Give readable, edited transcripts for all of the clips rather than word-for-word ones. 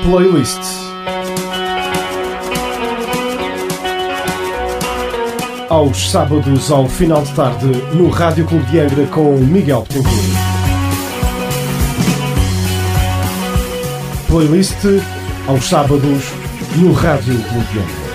Playlist. Aos sábados, ao final de tarde, no Rádio Clube de Angra com Miguel Betancourt. Playlist, aos sábados, no Rádio Clube de Angra.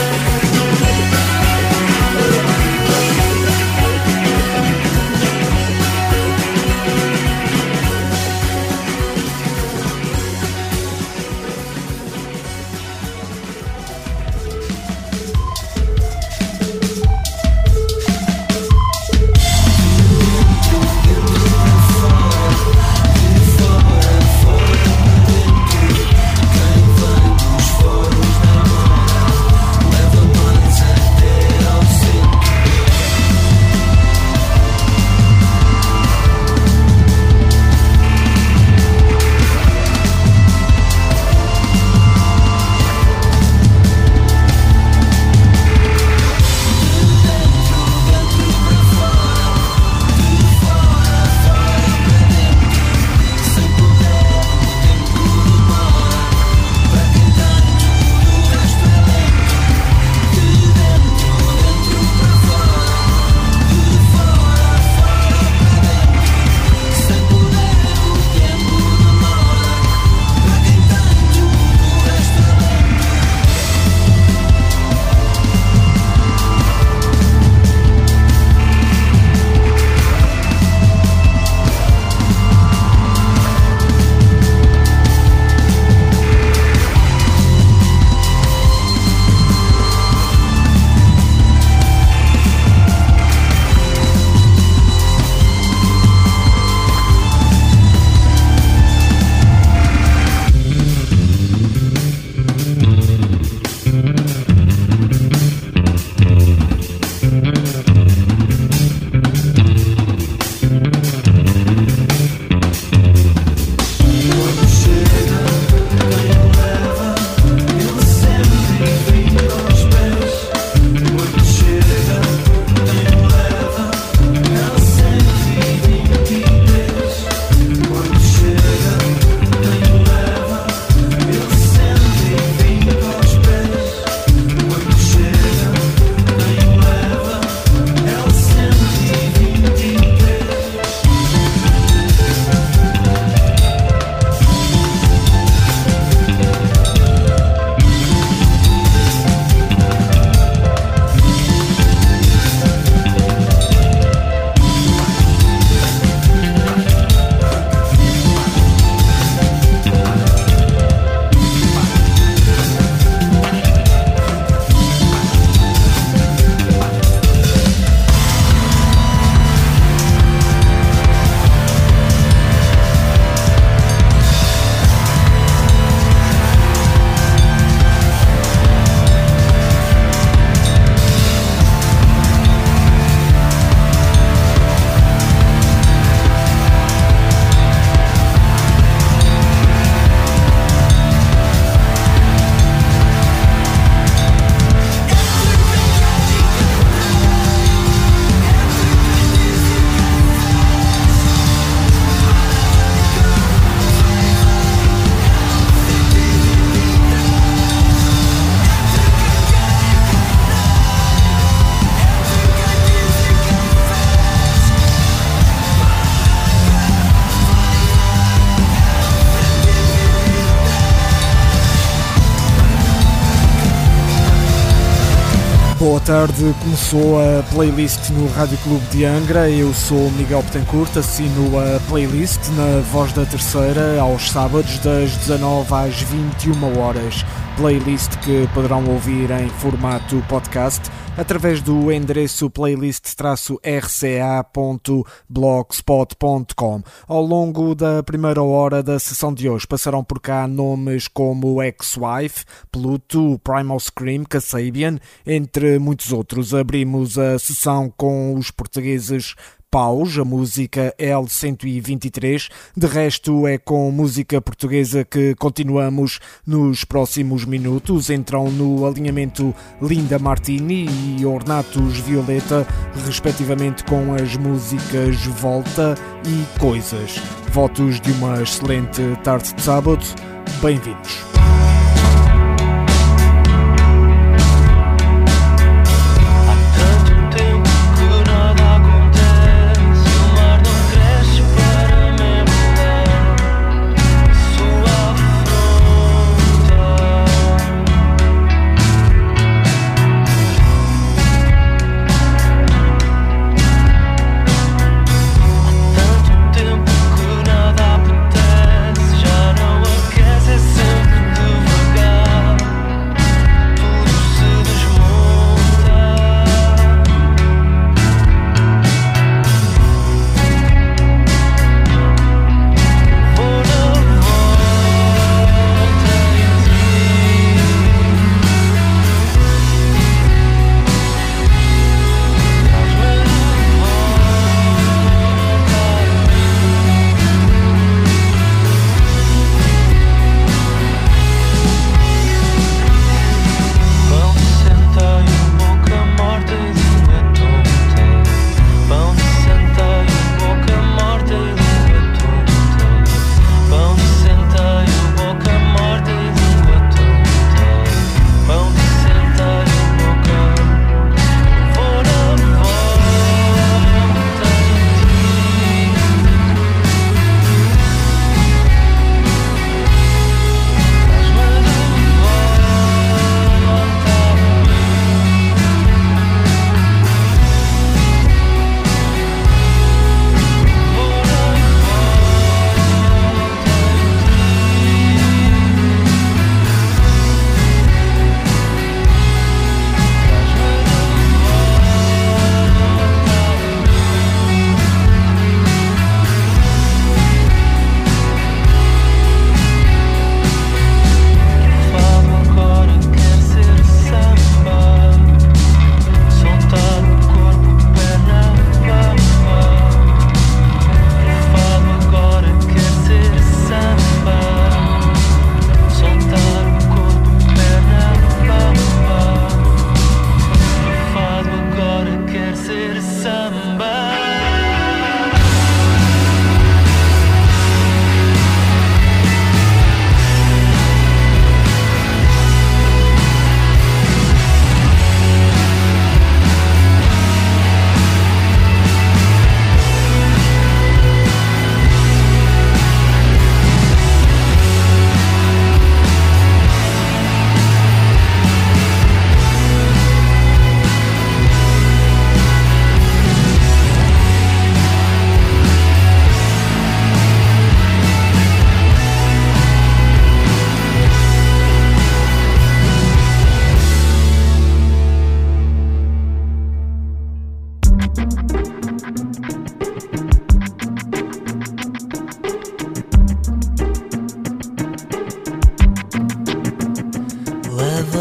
Boa tarde, começou a playlist no Rádio Clube de Angra. Eu sou Miguel Betancourt, assino a playlist na Voz da Terceira aos sábados das 19 às 21 horas. Playlist que poderão ouvir em formato podcast através do endereço playlist-rca.blogspot.com. Ao longo da primeira hora da sessão de hoje passarão por cá nomes como Ex-Wife, Pluto, Primal Scream, Kasabian, entre muitos outros. Abrimos a sessão com os portugueses Paus, a música L123. De resto, é com música portuguesa que continuamos nos próximos minutos. Entram no alinhamento Linda Martini e Ornatos Violeta, respectivamente, com as músicas Volta e Coisas. Votos de uma excelente tarde de sábado. Bem-vindos.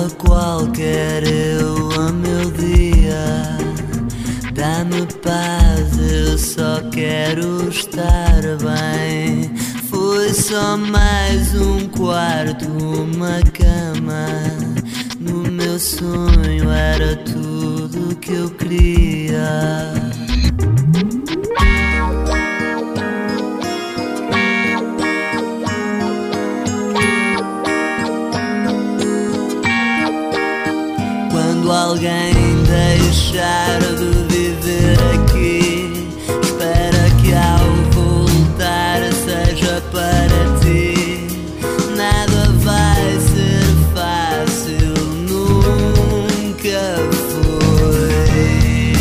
a qualquer eu a meu dia. Dá-me paz, eu só quero estar bem. Foi só mais um quarto, uma cama. No meu sonho era tudo que eu queria. Quando alguém deixar de viver aqui, espera que ao voltar seja para ti. Nada vai ser fácil, nunca foi.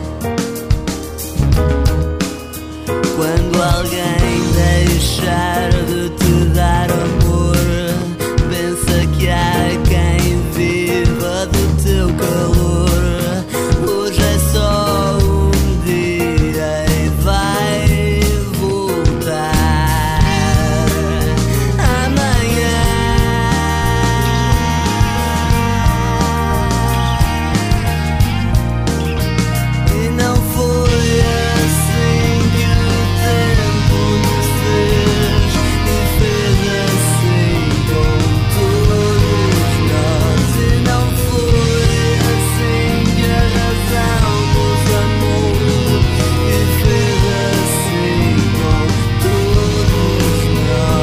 Quando alguém deixar de te dar amor, pensa que há quem viva do teu calor. Hoje é só um dia e vai voltar amanhã. E não foi assim que o tempo nos fez, e fez assim com todos nós. E não foi assim que a razão nos amou, e fez assim com todos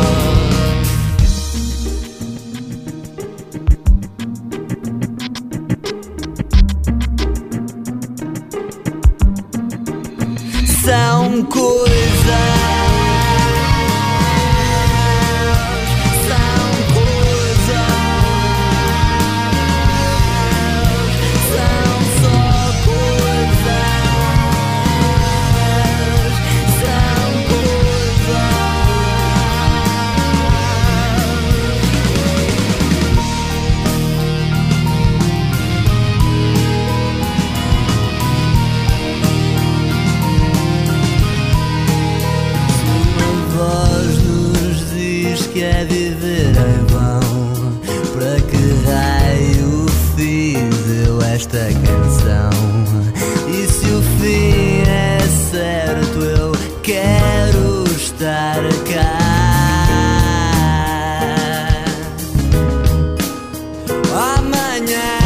nós. São coisas. Que é viver em vão. Para que raio fiz eu esta canção? E se o fim é certo, eu quero estar cá. Amanhã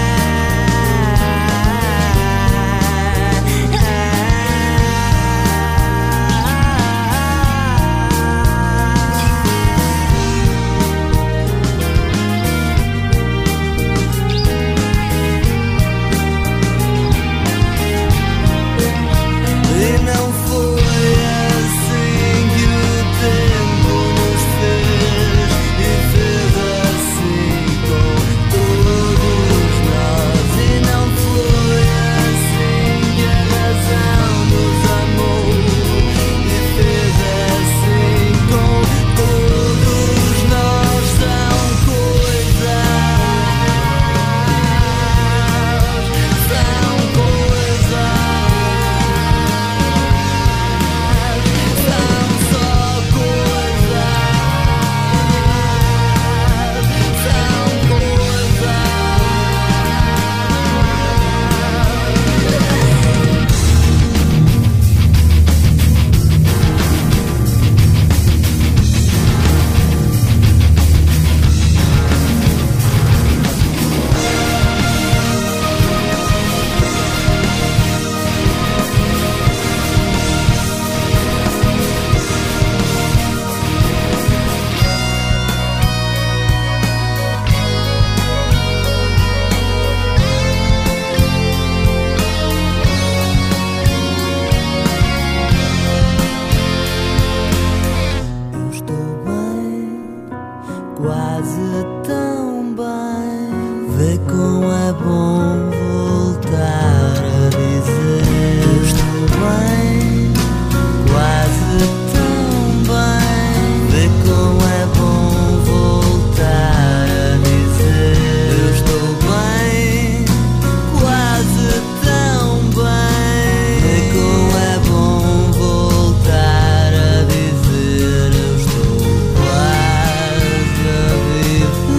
quase tão bem. Vê como é bom voltar a dizer: eu estou bem, quase tão bem. Vê como é bom voltar a dizer: eu estou bem, quase tão bem. Vê como é bom voltar a dizer: eu estou quase a viver.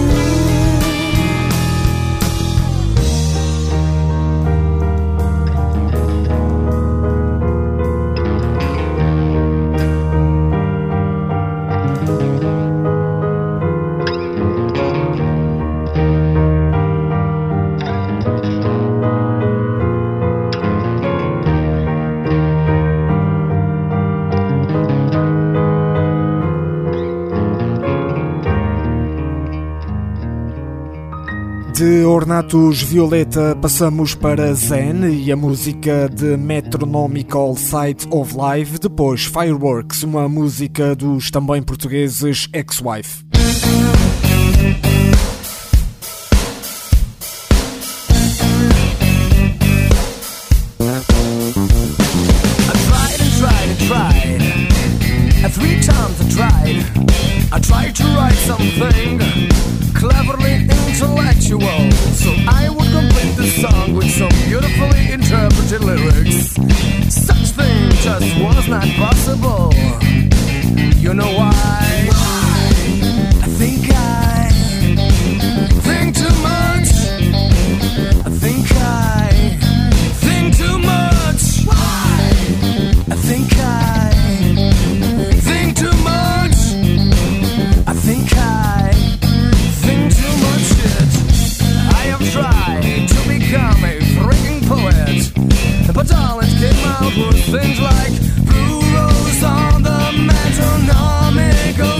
De Ornatos Violeta passamos para Zen e a música de Metronomical Side of Life, depois Fireworks, uma música dos também portugueses Ex-Wife. Three times I tried to write something cleverly intellectual, so I would complete the song with some beautifully interpreted lyrics. Such thing just was not possible. You know why? I think too much. I think too much. Why? I think too much. I think too much shit. I have tried to become a freaking poet, but all it came out were things like blue rose on the metronomical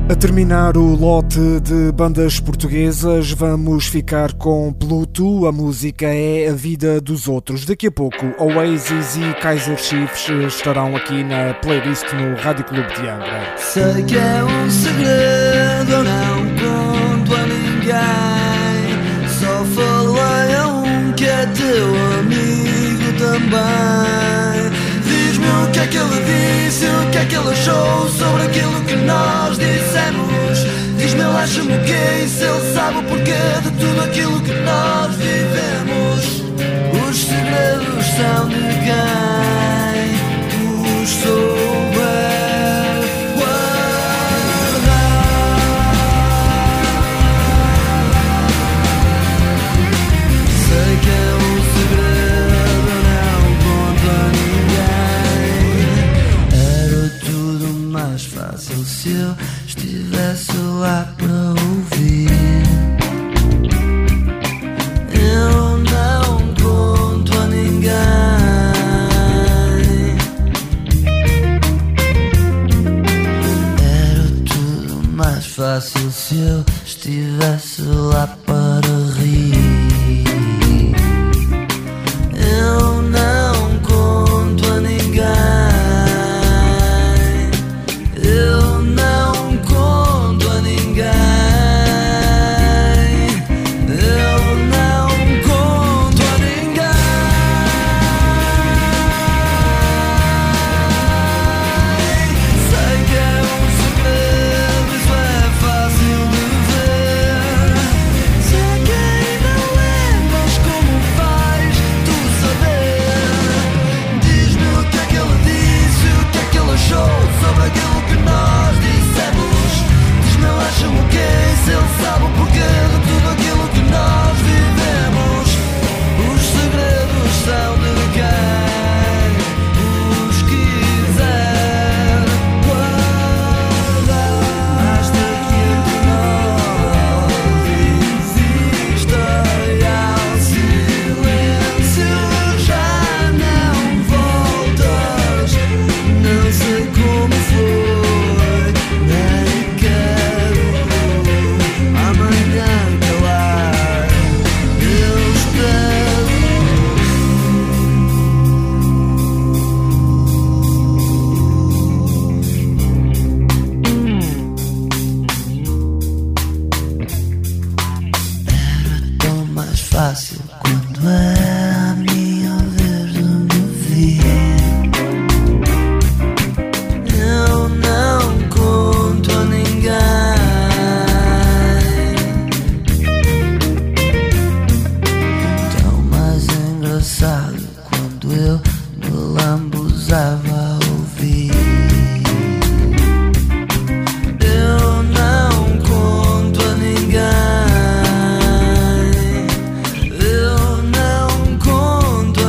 A terminar o lote de bandas portuguesas, vamos ficar com Pluto. A música é A Vida dos Outros. Daqui a pouco, Oasis e Kaiser Chiefs estarão aqui na playlist no Rádio Clube de Angra. Sei que é um segredo, eu não conto a ninguém. Só falei a um que é teu amigo também. Diz-me o que é que ele disse, o que é que ele achou sobre aquilo que nós dissemos. Diz-me, ele acha-me o quê, se ele sabe o porquê de tudo aquilo que nós vivemos. Os segredos são de quem os souber guardar. Sei que é um segredo, não conto a ninguém. Era tudo mais fácil se eu estivesse lá para ouvir. Eu não conto a ninguém. Era tudo mais fácil se eu estivesse lá para rir. Eu não conto a ninguém. Eu não conto a ninguém. Eu não conto a ninguém. Sei que é um segredo, isso é fácil de ver. Sei que ainda lembras como faz tu saber. Diz-me o que é que ele disse, o que é que ele achou sobre aquilo que nós dissemos. Diz-me, ele acha-me o quê, se ele sabe o porquê de tudo aquilo que nós vivemos. Os segredos são de quem os quiser guardar. Basta que entre nós exista real silêncio. Já não voltas, não sei como foi, nem quero amanhã calar. Eu espero. Era tão mais fácil quando era a minha vez de me ver. Eu não conto a ninguém. Tão mais engraçado quando eu me lambuzava a ouvir. Eu não conto a ninguém. Eu não conto a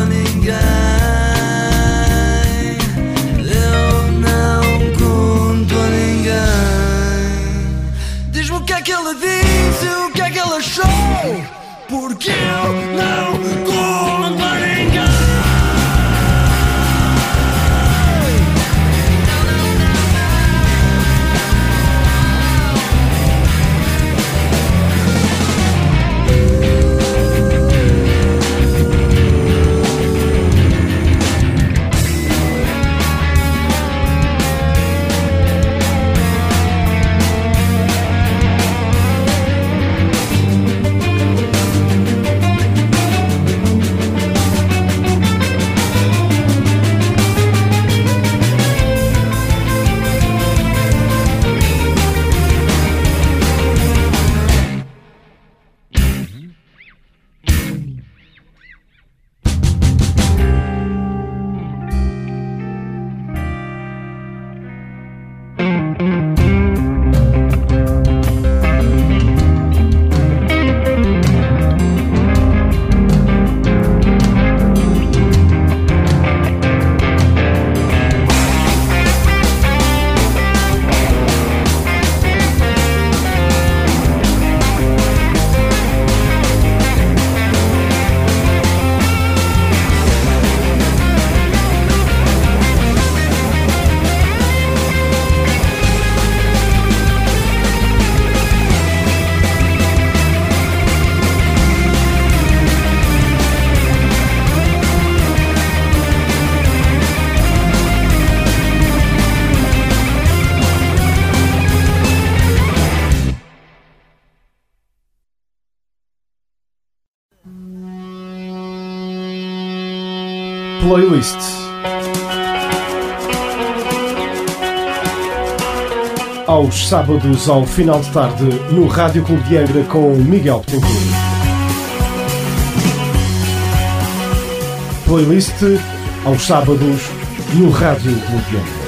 ninguém. Eu não conto a ninguém. Diz-me o que é que ele disse, o que é que ele achou, porque eu não conto a ninguém. Playlist. Aos sábados ao final de tarde no Rádio Clube de Angra com Miguel Betancourt. Playlist aos sábados no Rádio Clube de Angra.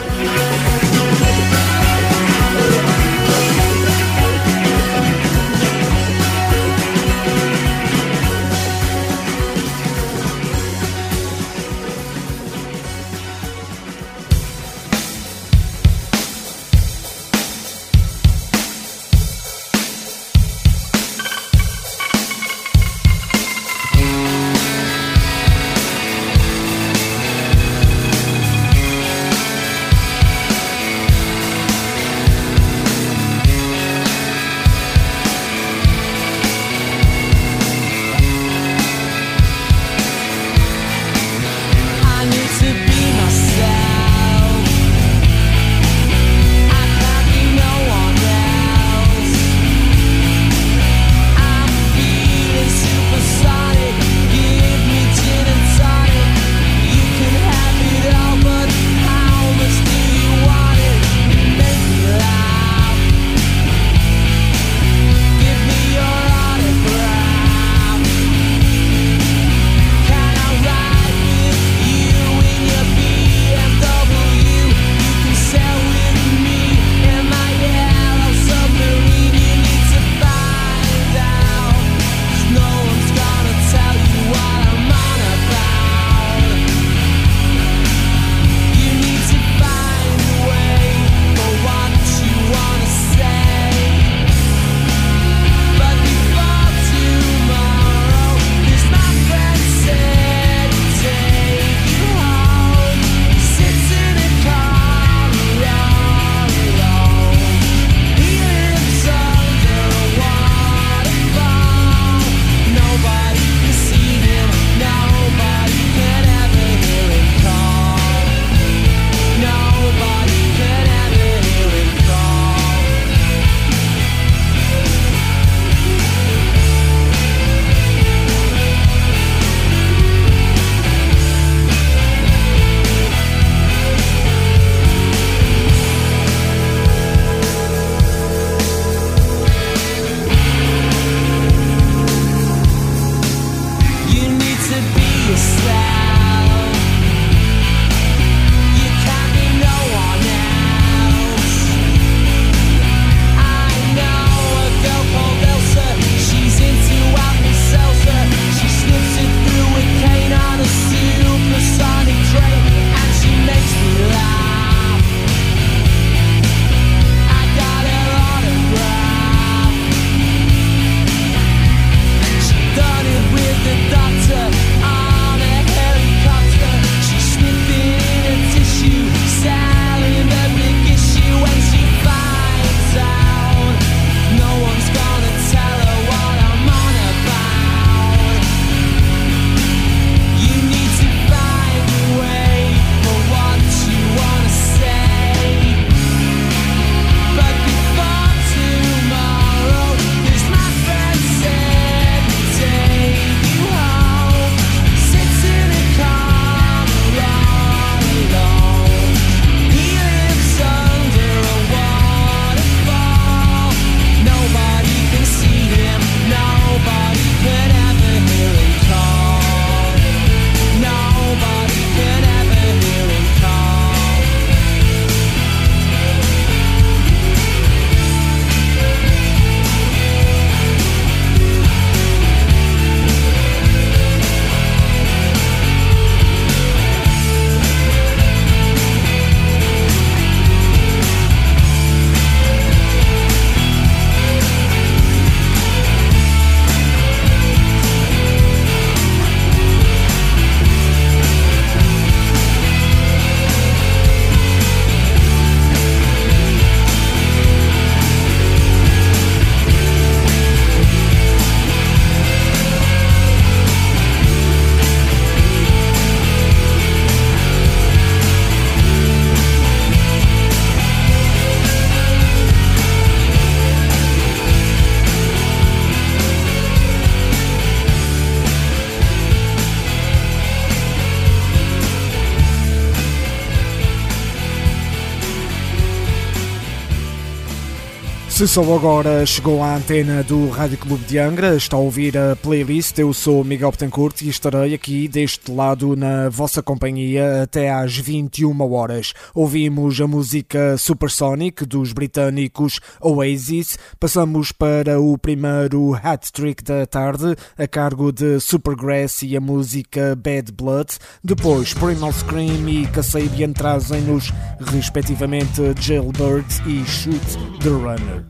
Se só agora chegou à antena do Rádio Clube de Angra, está a ouvir a playlist. Eu sou Miguel Betancourt e estarei aqui deste lado na vossa companhia até às 21 horas. Ouvimos a música Supersonic dos britânicos Oasis, passamos para o primeiro hat-trick da tarde a cargo de Supergrass e a música Bad Blood. Depois Primal Scream e Kasabian trazem-nos respectivamente Jailbird e Shoot the Runner.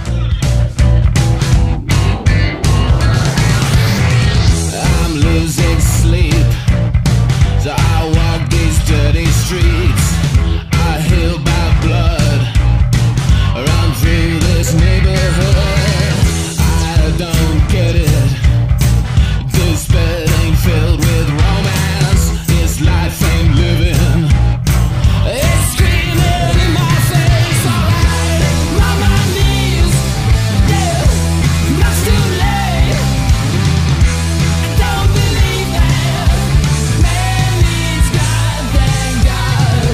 I'm losing sleep, so I walk these dirty streets. I heal by blood, run through this neighborhood. I don't get it, this bed ain't filled with romance. This life ain't living, it's screaming in my face. Alright, on my knees, yeah, much too late. I don't believe that man needs God, thank God.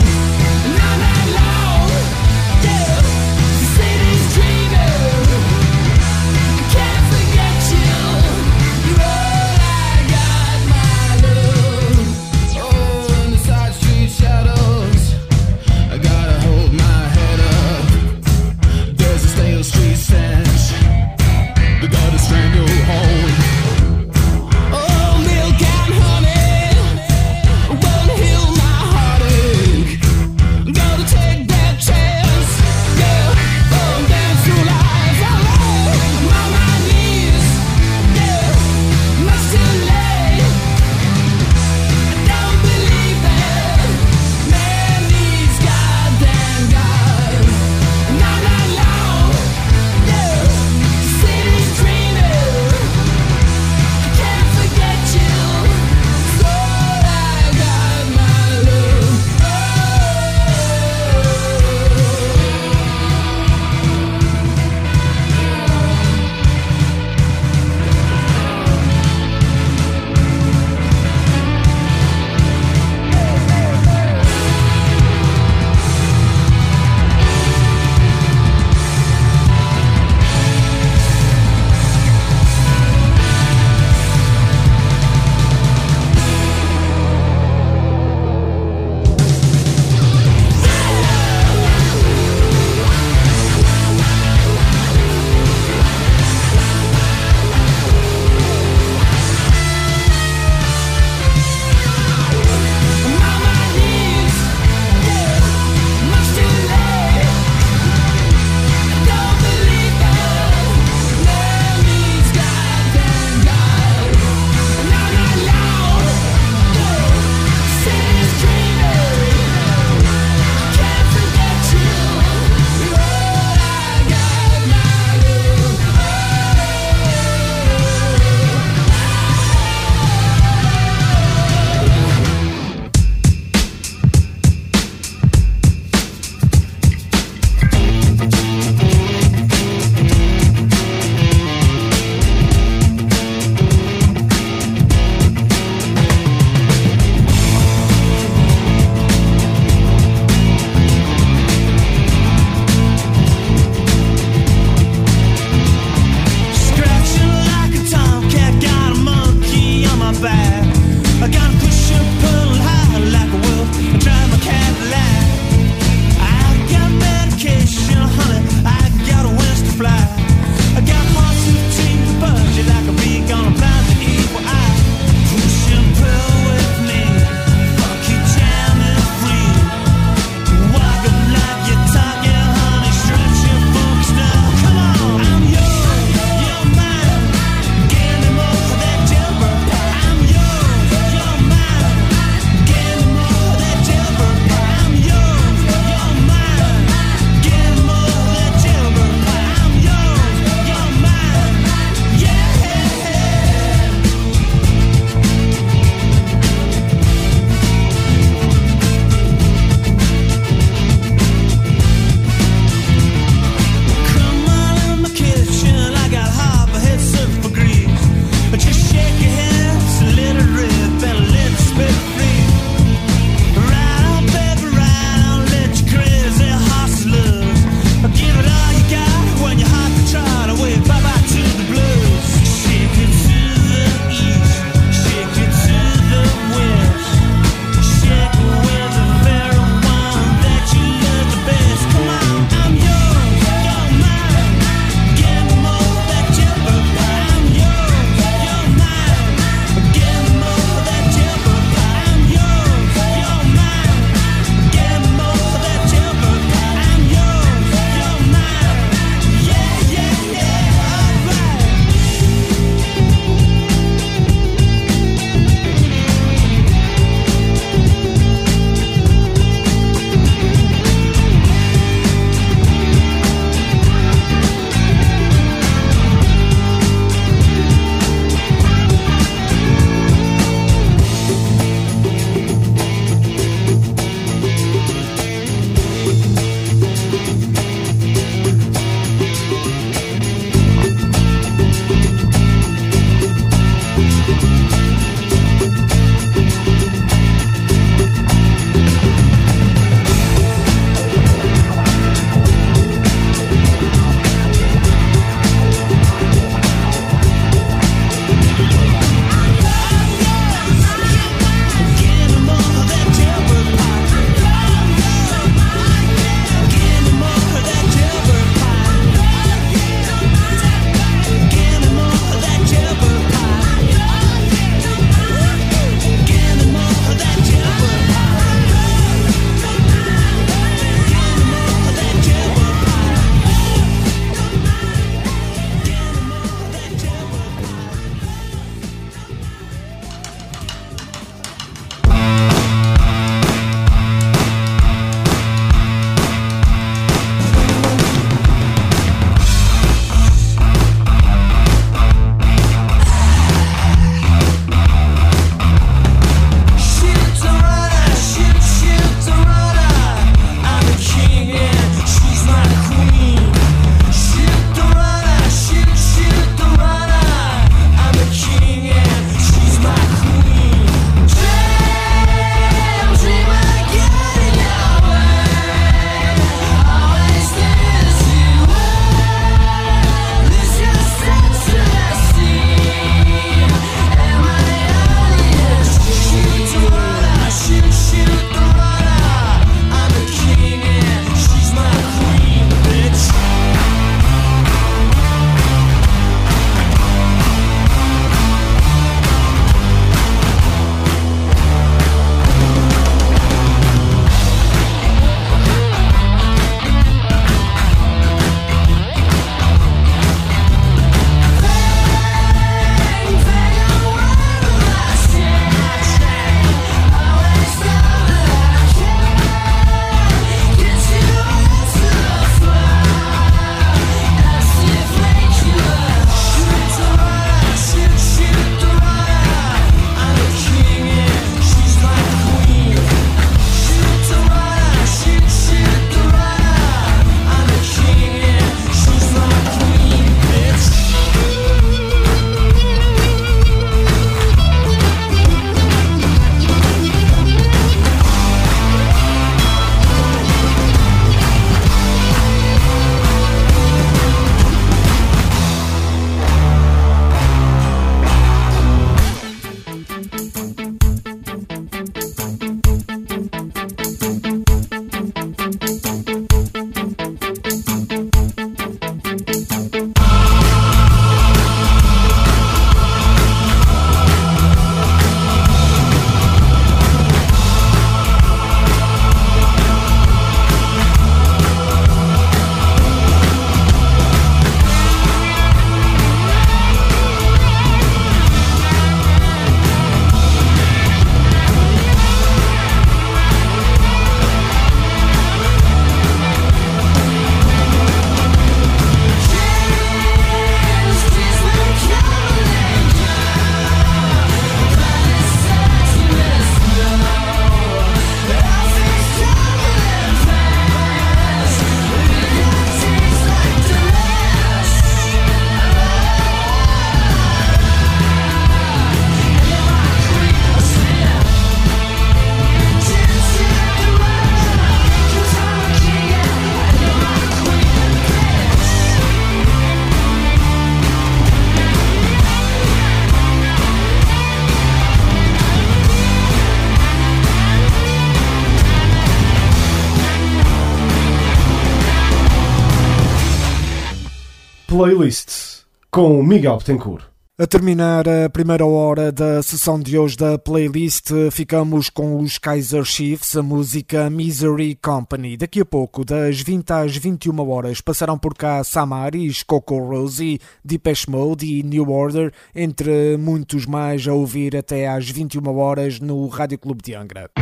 Playlist com Miguel Betancourt. A terminar a primeira hora da sessão de hoje da playlist, ficamos com os Kaiser Chiefs, a música Misery Company. Daqui a pouco, das 20 às 21 horas, passarão por cá Samaris, Coco Rosie, Depeche Mode e New Order, entre muitos mais a ouvir até às 21 horas no Rádio Clube de Angra.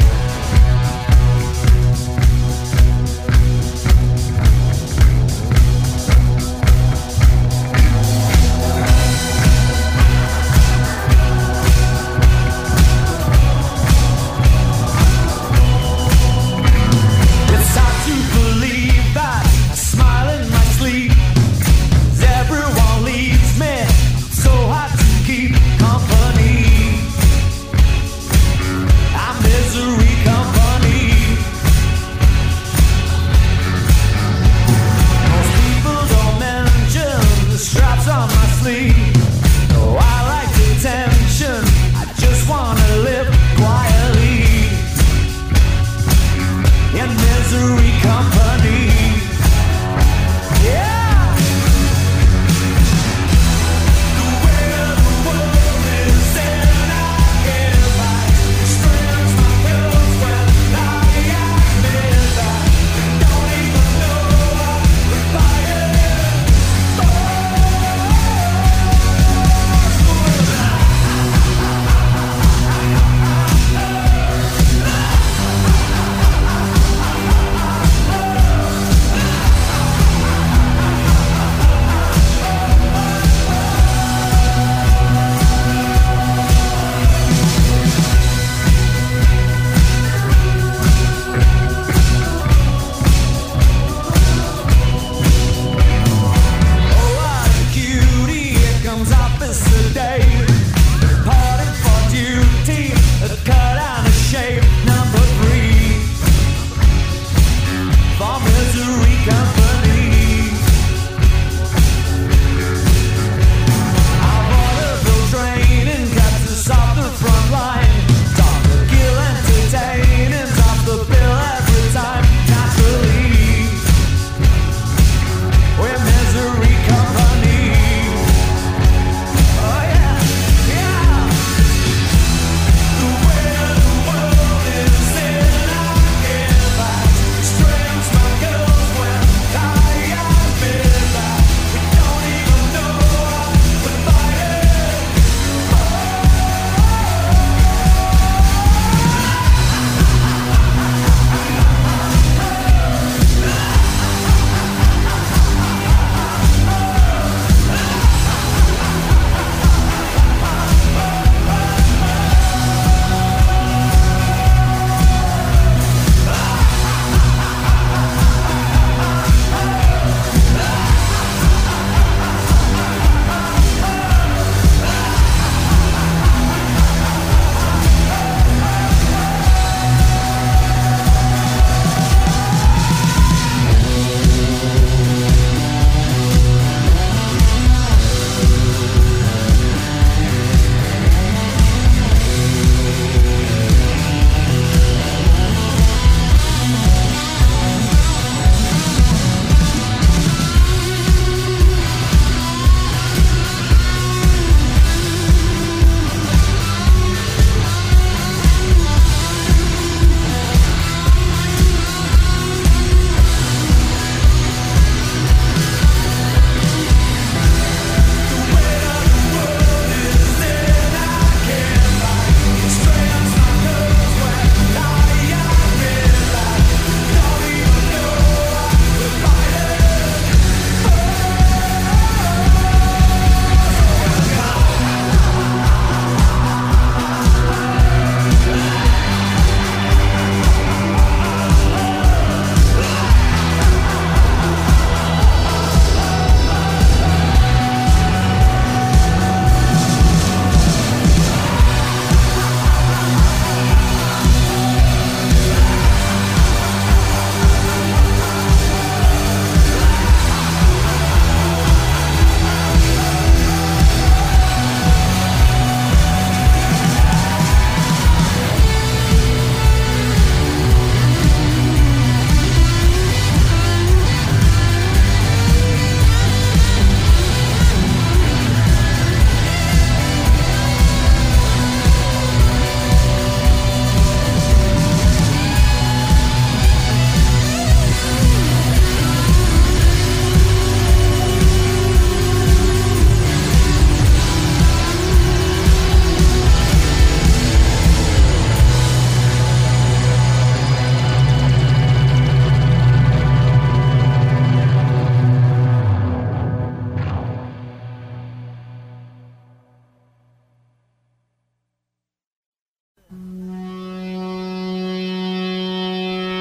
Misery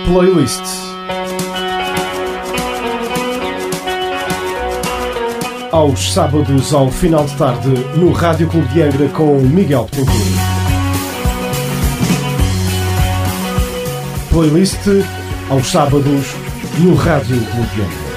Playlist. Aos sábados, ao final de tarde, no Rádio Clube de Angra com Miguel Betancourt. Playlist aos sábados no Rádio Clube de Angra.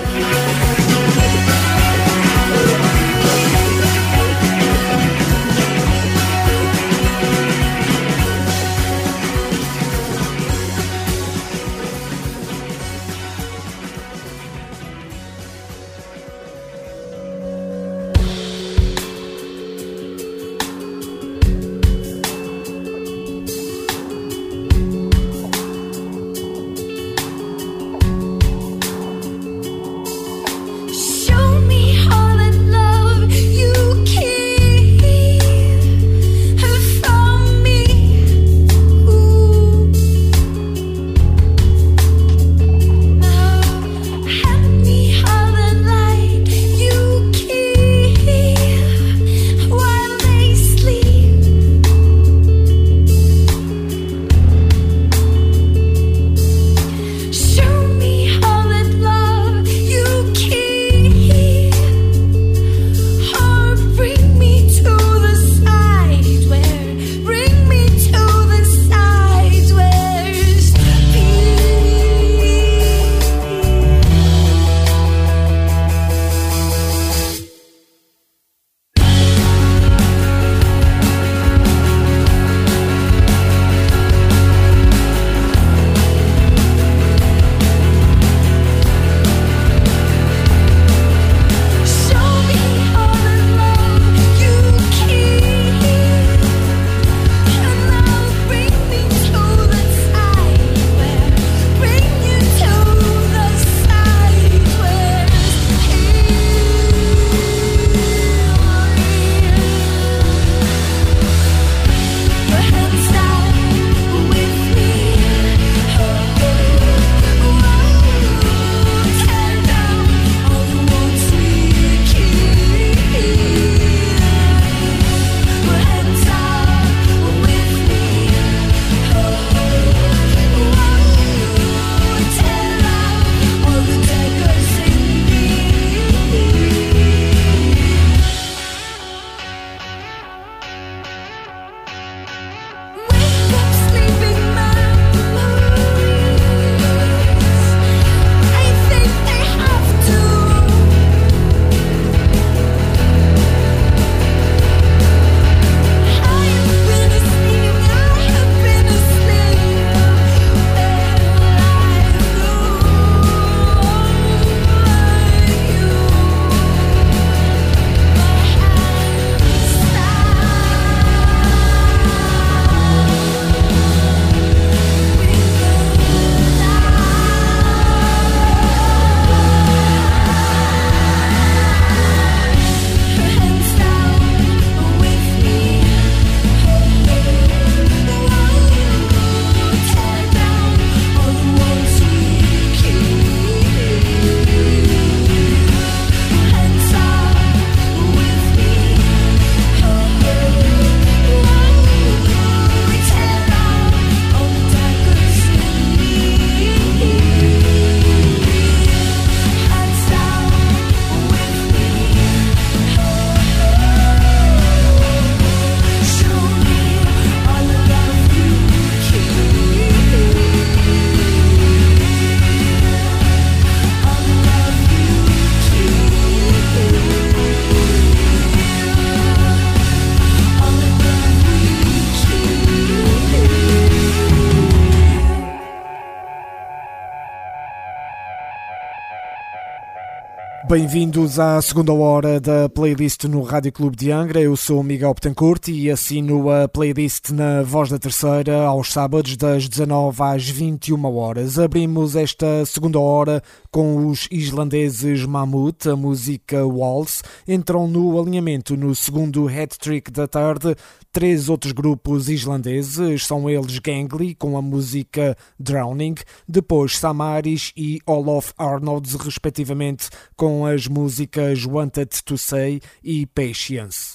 Bem-vindos à segunda hora da playlist no Rádio Clube de Angra. Eu sou o Miguel Betancourt e assino a playlist na Voz da Terceira aos sábados das 19 às 21 horas. Abrimos esta segunda hora com os islandeses Mammoth, a música Waltz. Entram no alinhamento no segundo hat-trick da tarde 3 outros grupos islandeses, são eles Gangly com a música Drowning, depois Samaris e Olof Arnolds, respectivamente, com as músicas Wanted to Say e Patience.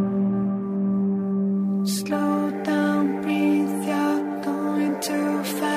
Slow down, breathe, you're going too fast.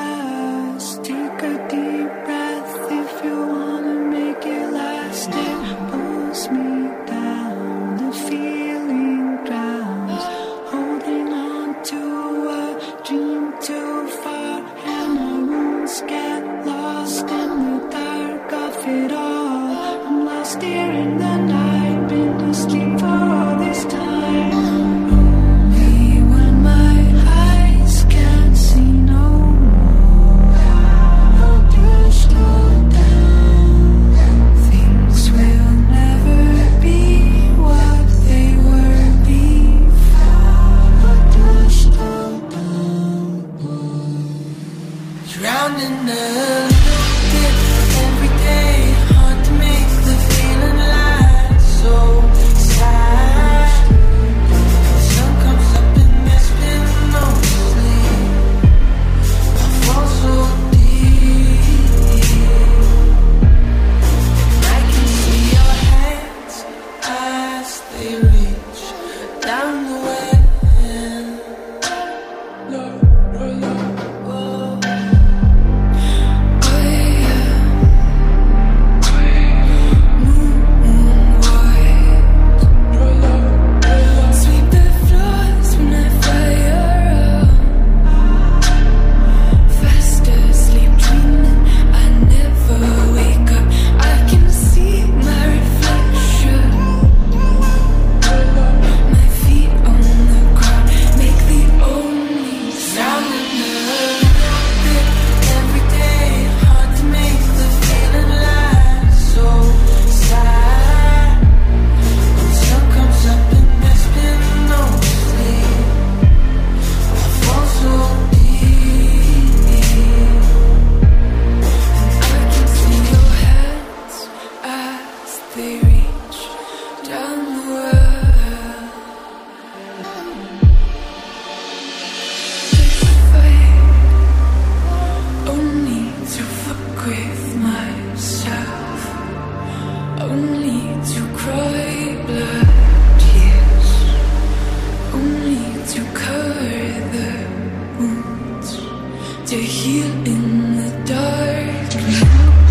with myself, only to cry blood tears, only to cover the wounds, to heal in the darkness,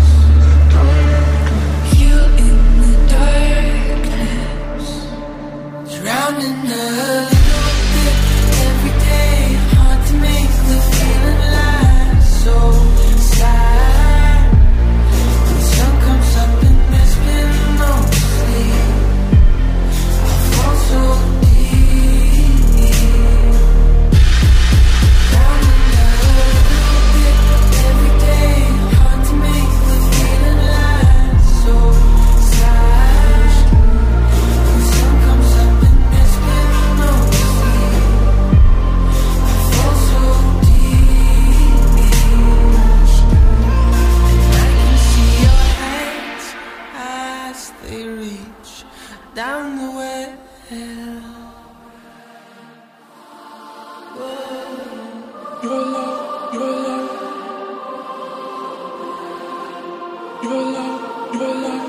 heal in the darkness, drowning a little bit every day, hard to make the feeling last. So sad when the sun comes up and there's been no sleep, I fall so deep, drowning a little bit every day, hard to make the feeling last. So sad when the sun comes up and there's been no sleep, I fall so deep, and I can see your hands as they reach down the well. Your love, your love, your love, your love.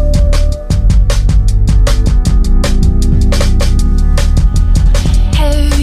Hey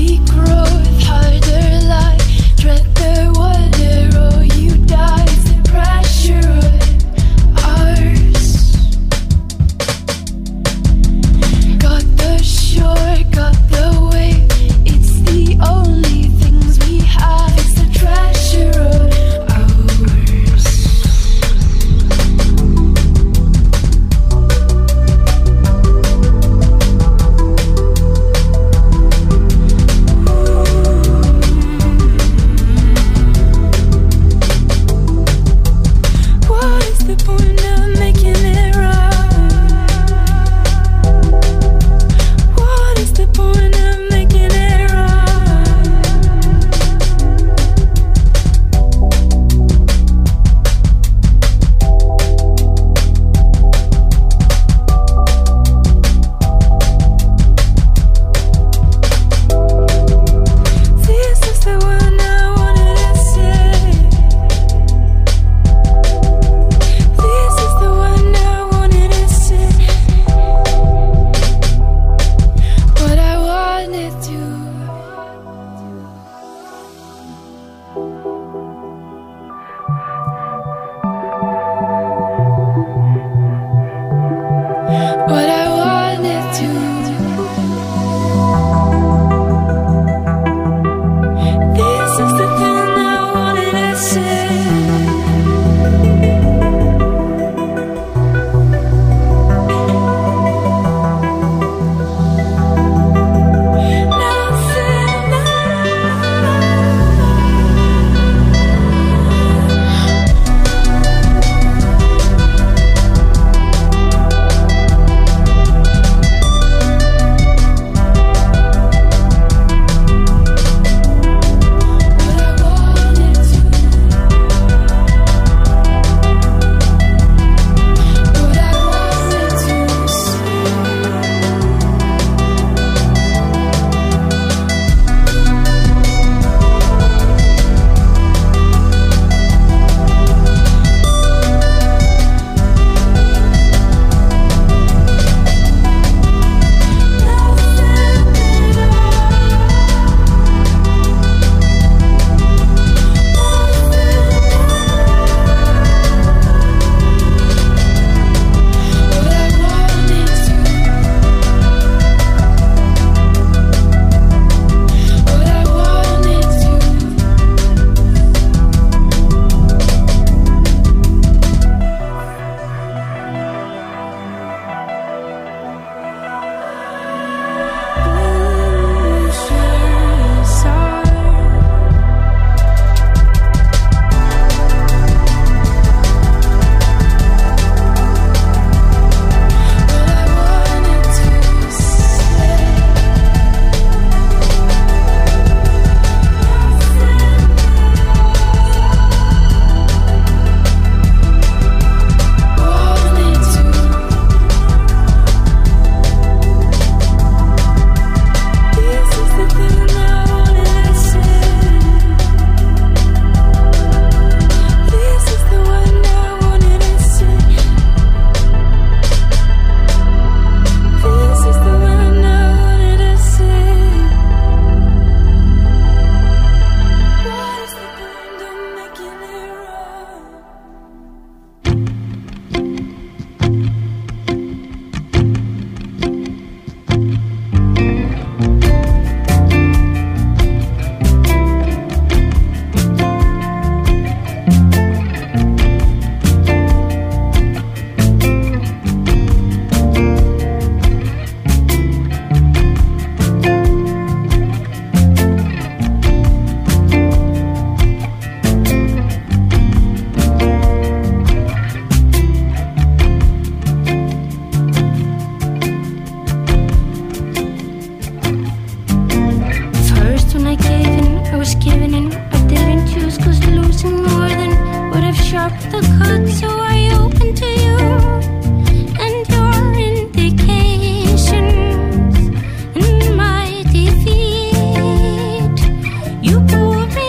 was given and I didn't choose, 'cause losing more than would have sharpened the cut. So I open to you and your indications in my defeat. You pulled me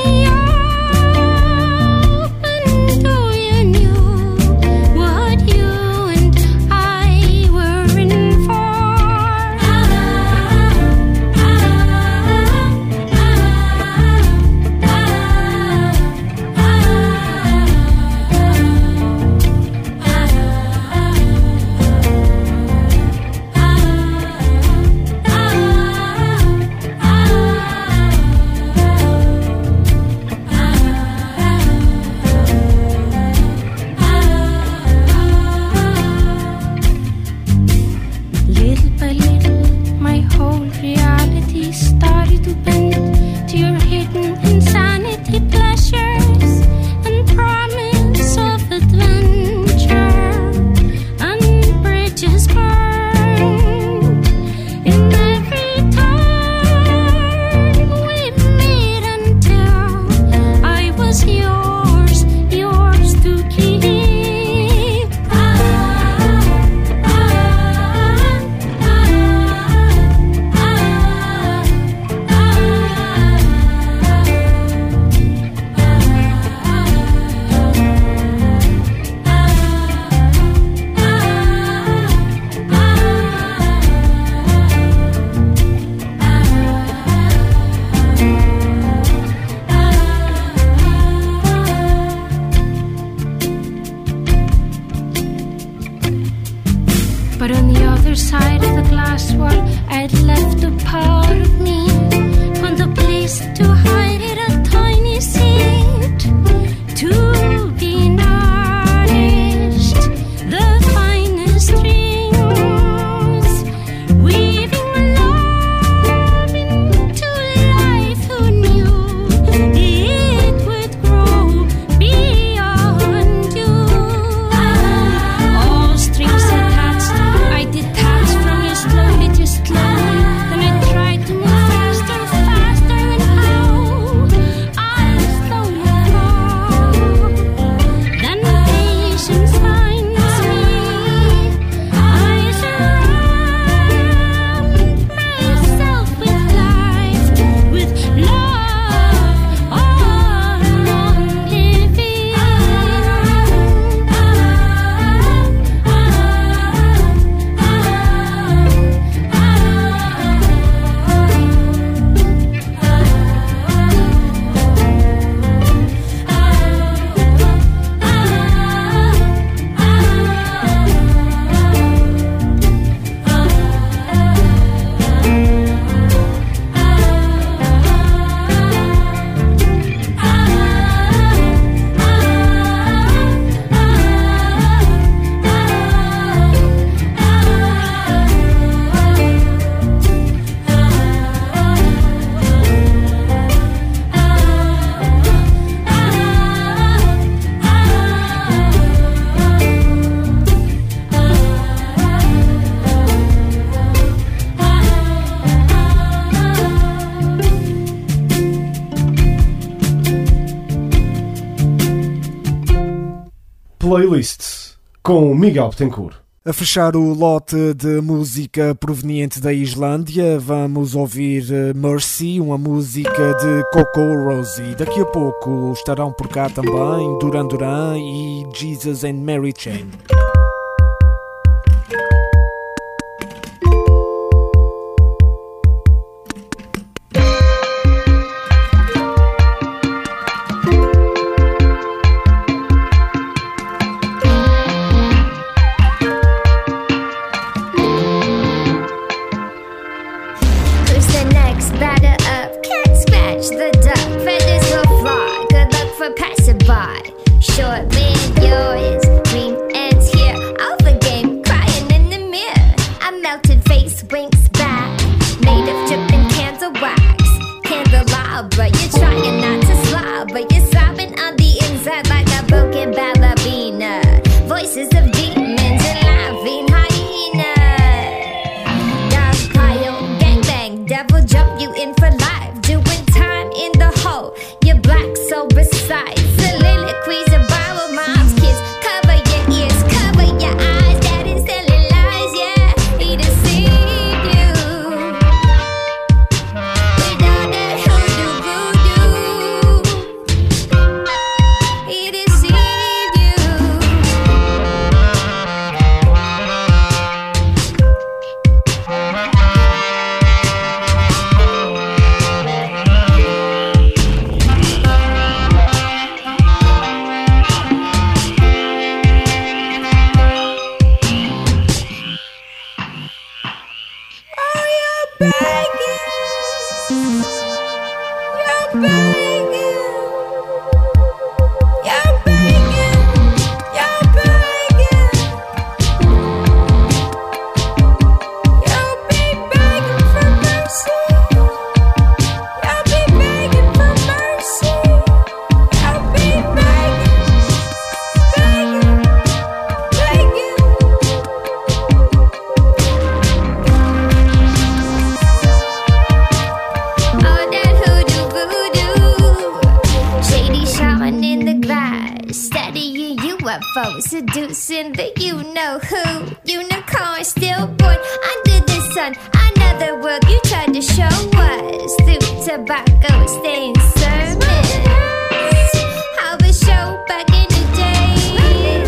open to you knew what you and I were in for. Little by little, my whole reality started to bend to your hidden insanity pleasures and promise of adventure and bridges burned in every turn we made until I was yours, yours to keep. But on the other side of the glass wall, I'd left a part of me, found a place to hide it, a tiny seed to be nourished, the finest dreams, weaving love into life. Who knew it would grow beyond you? All strings attached, I detached from you slowly to slowly. Then I tried to move faster, faster, and how I slowly fall. Then patience finds me. I surround myself with life, with love, all long living. Playlist com Miguel Betancourt. A fechar o lote de música proveniente da Islândia, vamos ouvir Mercy, uma música de Coco Rosie. Daqui a pouco estarão por cá também Duran Duran e Jesus and Mary Chain. Who's the next batter up? Can't scratch the duck. Feathers will fly. Good luck for passerby. Short man, yours. Green ends here. Seducing the you-know-who, unicorn stillborn under the sun, another world you tried to show us through tobacco stained sermons. How the show back in the day.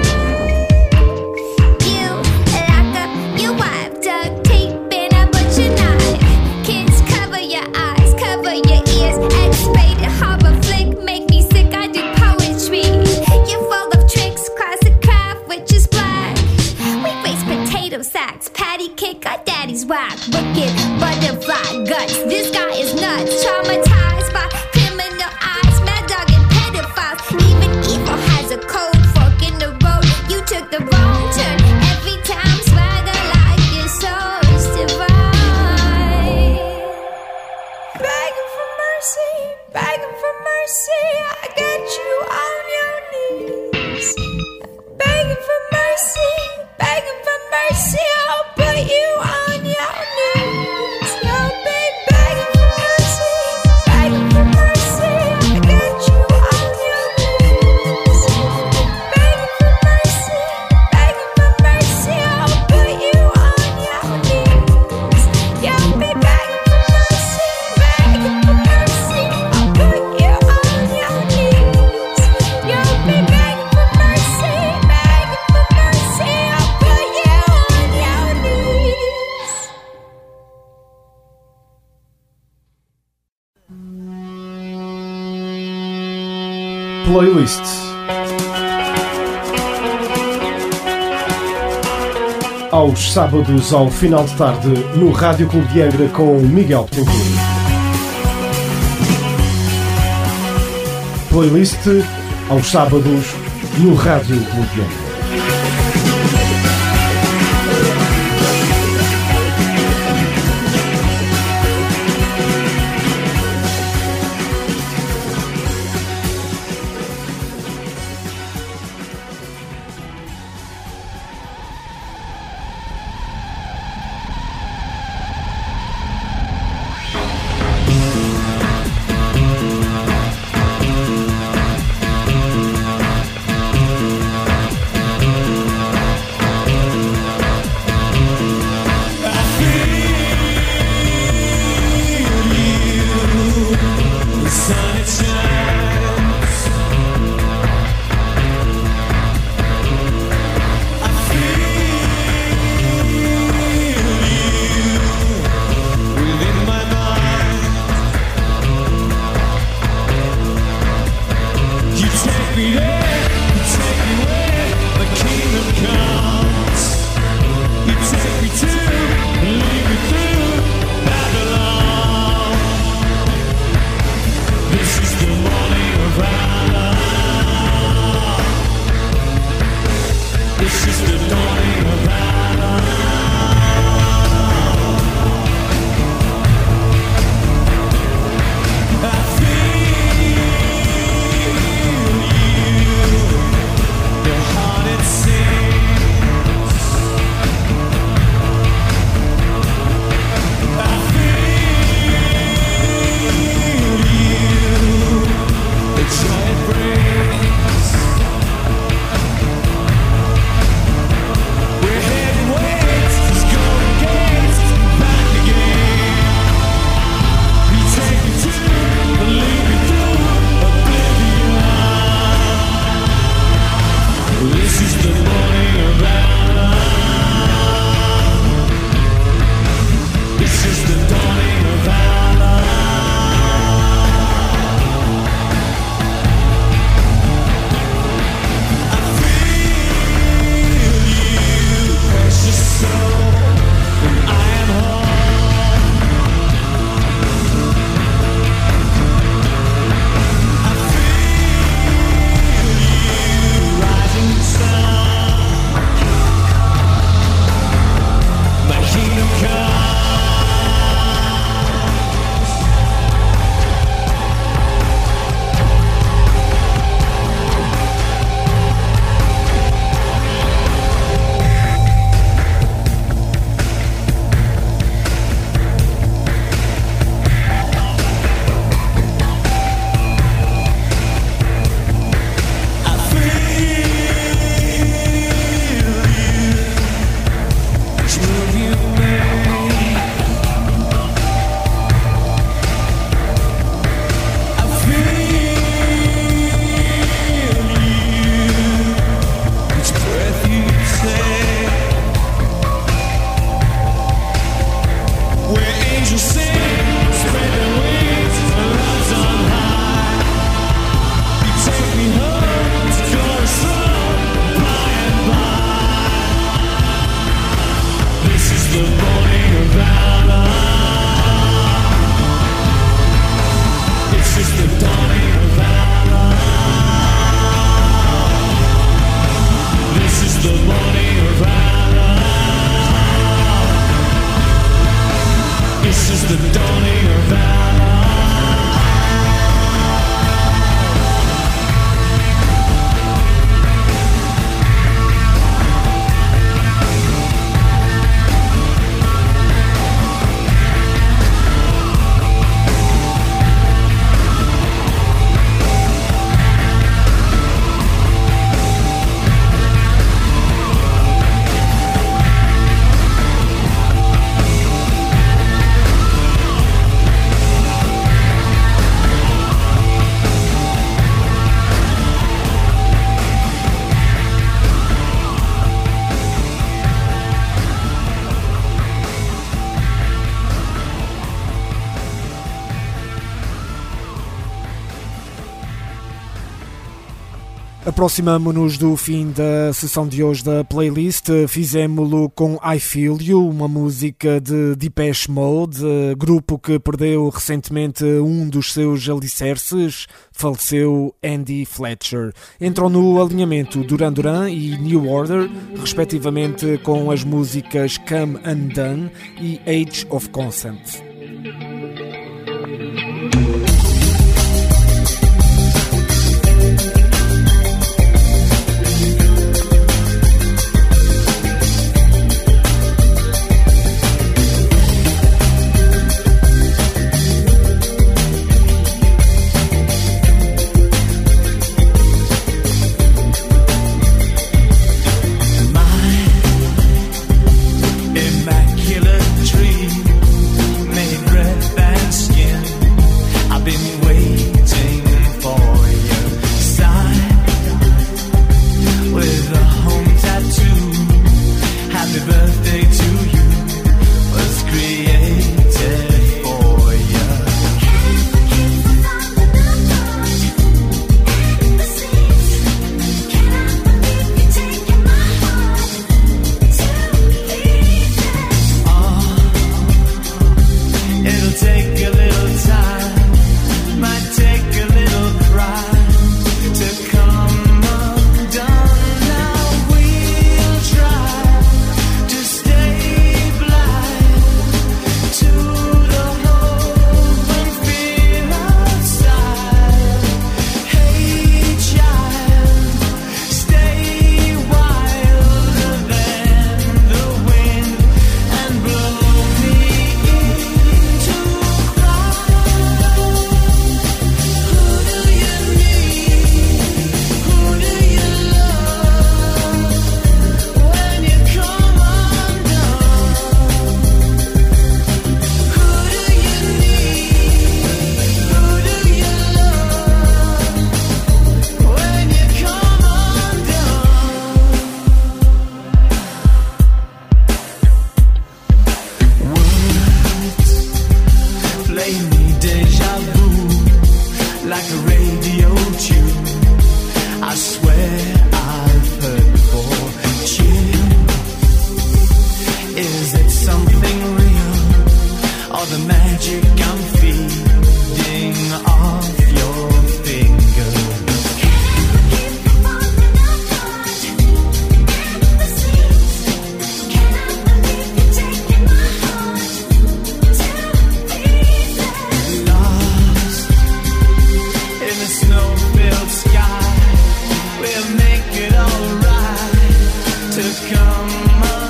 You lock up your wife, duct tape and a butcher knife. Kids, cover your eyes, cover your ears. X-rated horror flick, make me sick. I do poetry. You're full of tricks, classic craft, which is black. We raise potato sacks, patty cake, our daddy's whack. Wicked butterfly guts. This guy is nuts, traumatized by criminal eyes, mad dog and pedophiles. Even evil has a code, fork in the road. You took the wrong turn. Every time, swagger like your soul is divine. Begging for mercy, begging for mercy. I got you on your knees. Begging for mercy, begging for mercy. I'll put you on your knees. I'll be begging for mercy, begging for mercy. I got you on your knees. Begging for mercy, begging for mercy. I'll put you on your knees. You'll be begging for mercy, begging for mercy. I'll put you on your knees. You'll be begging for mercy, begging for mercy. I'll put you on your knees. Playlist. Aos sábados ao final de tarde no Rádio Clube de Angra com Miguel Betancourt. Playlist aos sábados no Rádio Clube de Angra. Aproximamo-nos do fim da sessão de hoje da playlist. Fizemo-lo com I Feel You, uma música de Depeche Mode, grupo que perdeu recentemente um dos seus alicerces, faleceu Andy Fletcher. Entram no alinhamento Duran Duran e New Order, respectivamente, com as músicas Come Undone e Age of Consent.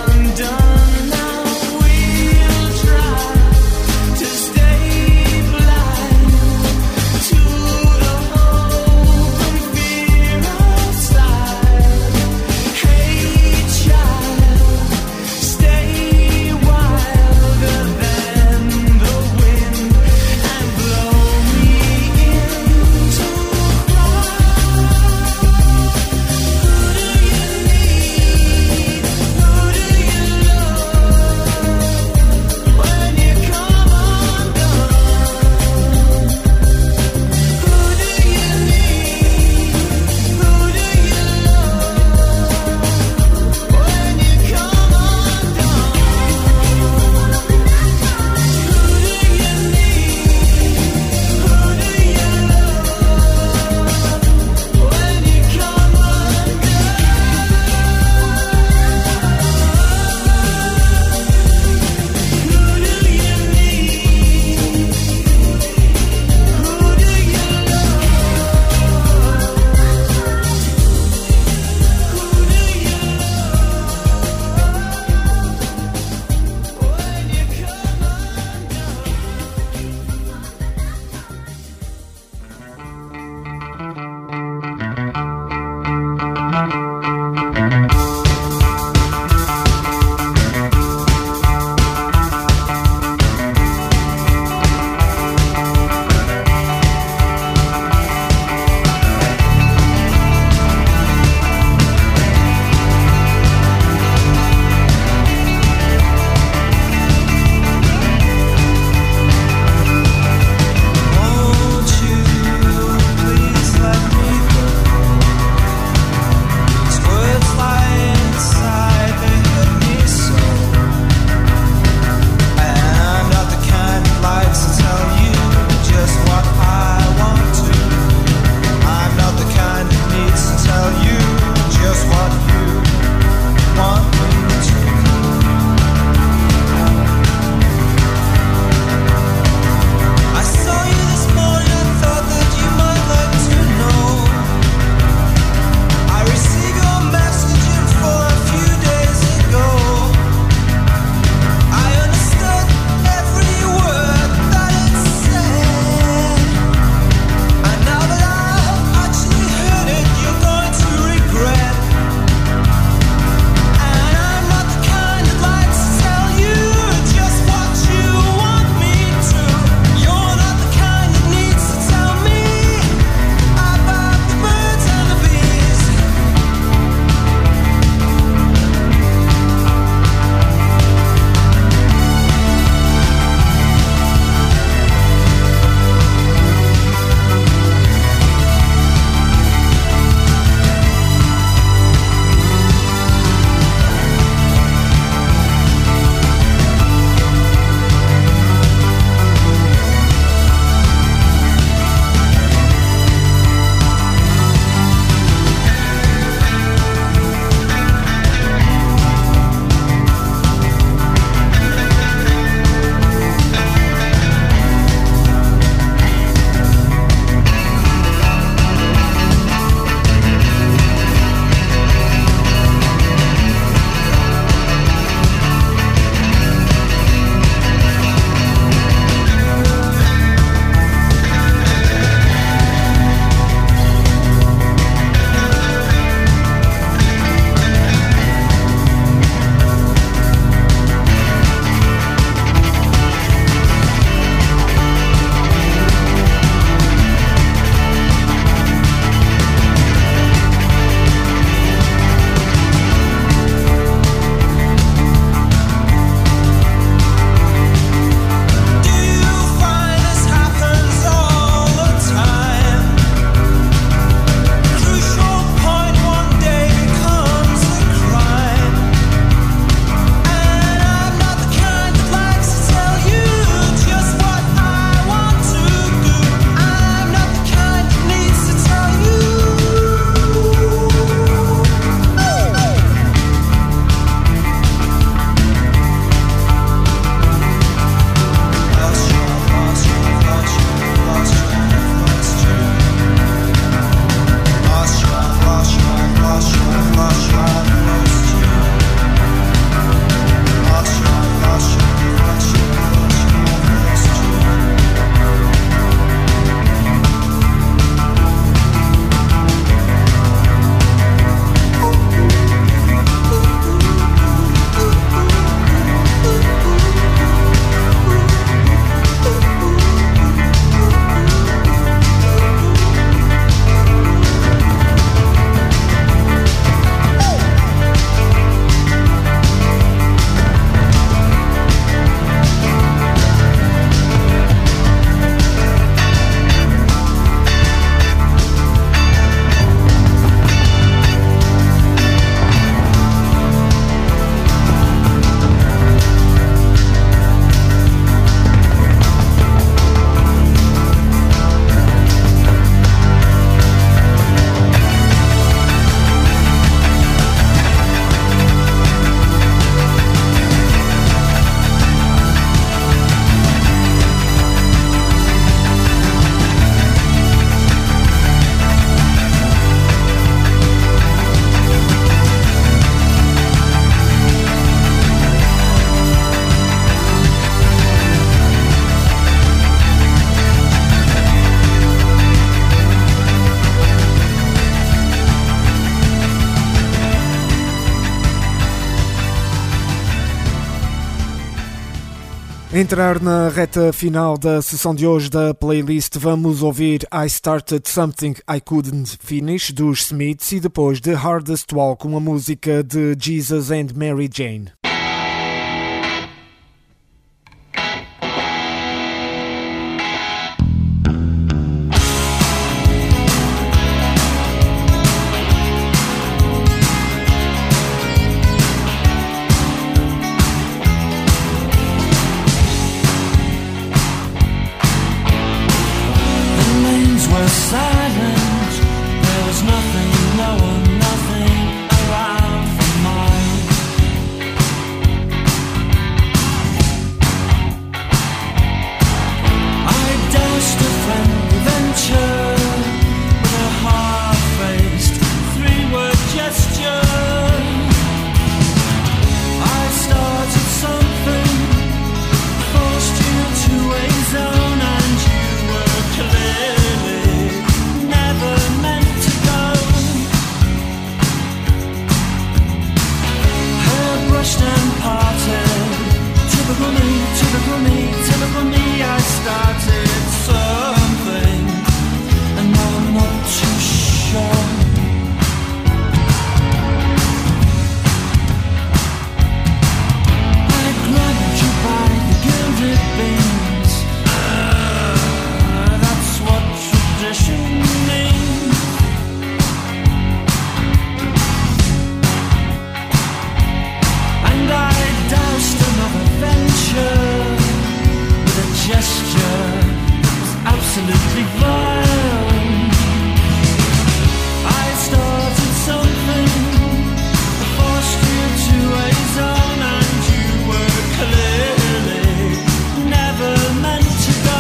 Come undone, now we'll try to stay blind. entrar na reta final da sessão de hoje da playlist, vamos ouvir I Started Something I Couldn't Finish, dos Smiths, e depois The Hardest Walk, uma música de Jesus and Mary Jane. Silent, there was nothing, no one, nothing around for miles. I doused a friendly venture with a half-faced three-word gesture. I started something, forced you to a zone, and you were clearly never meant to go. Hair brushed and parted, typical me, typical me, typical me. I started something, and now I'm not too sure. I grabbed you by the gilded beams. That's what tradition means. And I doused another venture with a gesture that was absolutely vile. I started something, forced you to a zone, and you were clearly never meant to go.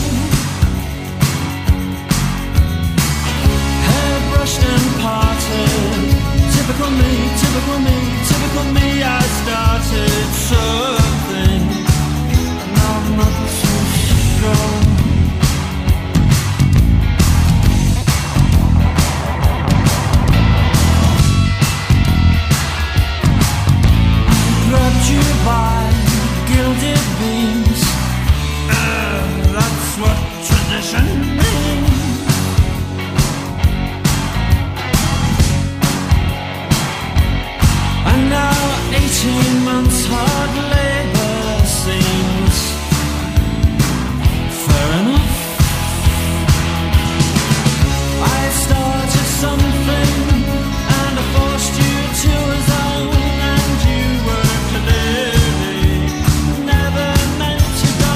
Hair brushed and parted, typical me, typical me, typical me. I started something, and now I'm not too sure. Grabbed you by gilded beams. That's what tradition means. And now 18 months hard labor seems fair enough. I started something, and I forced you to a zone, and you were clearly never meant to go.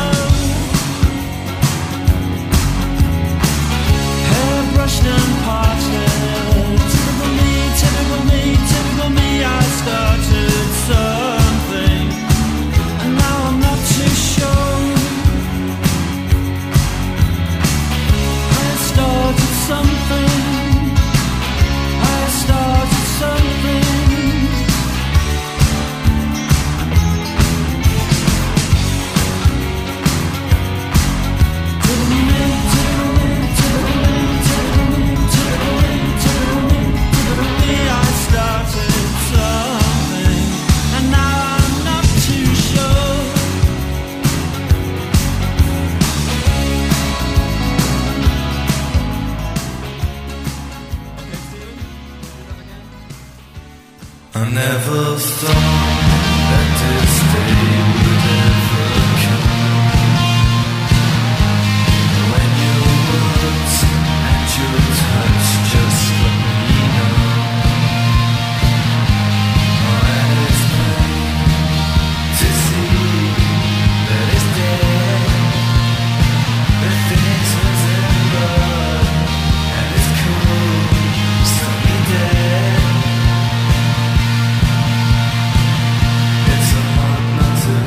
Hair brushed and parted, typical me, typical me, typical me. I started something, and now I'm not too sure. I started something, I started something. Typical me, typical me, typical me, typical me, typical me, typical me, typical me. I started something, and now I'm not too sure. I never thought that this day would ever come. When your words and your touch just let me know. And it's plain to see that it's dead. The things was in blood, and it's cold, stony dead. It's a hard not to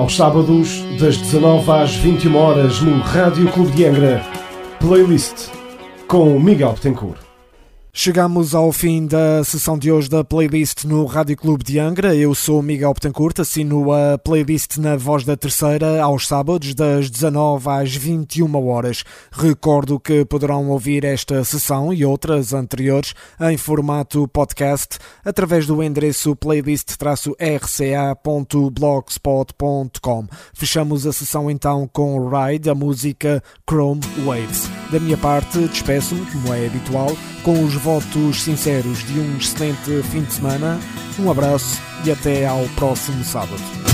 Aos sábados, das 19 às 21 horas no Rádio Clube de Angra. Playlist com Miguel Betancourt. Chegamos ao fim da sessão de hoje da playlist no Rádio Clube de Angra. Eu sou Miguel Betancourt, assino a playlist na Voz da Terceira aos sábados das 19 às 21 horas. Recordo que poderão ouvir esta sessão e outras anteriores em formato podcast através do endereço playlist-rca.blogspot.com. Fechamos a sessão então com Ride, a música Chrome Waves. Da minha parte, despeço-me, como é habitual, com os votos sinceros de um excelente fim de semana. Um abraço e até ao próximo sábado.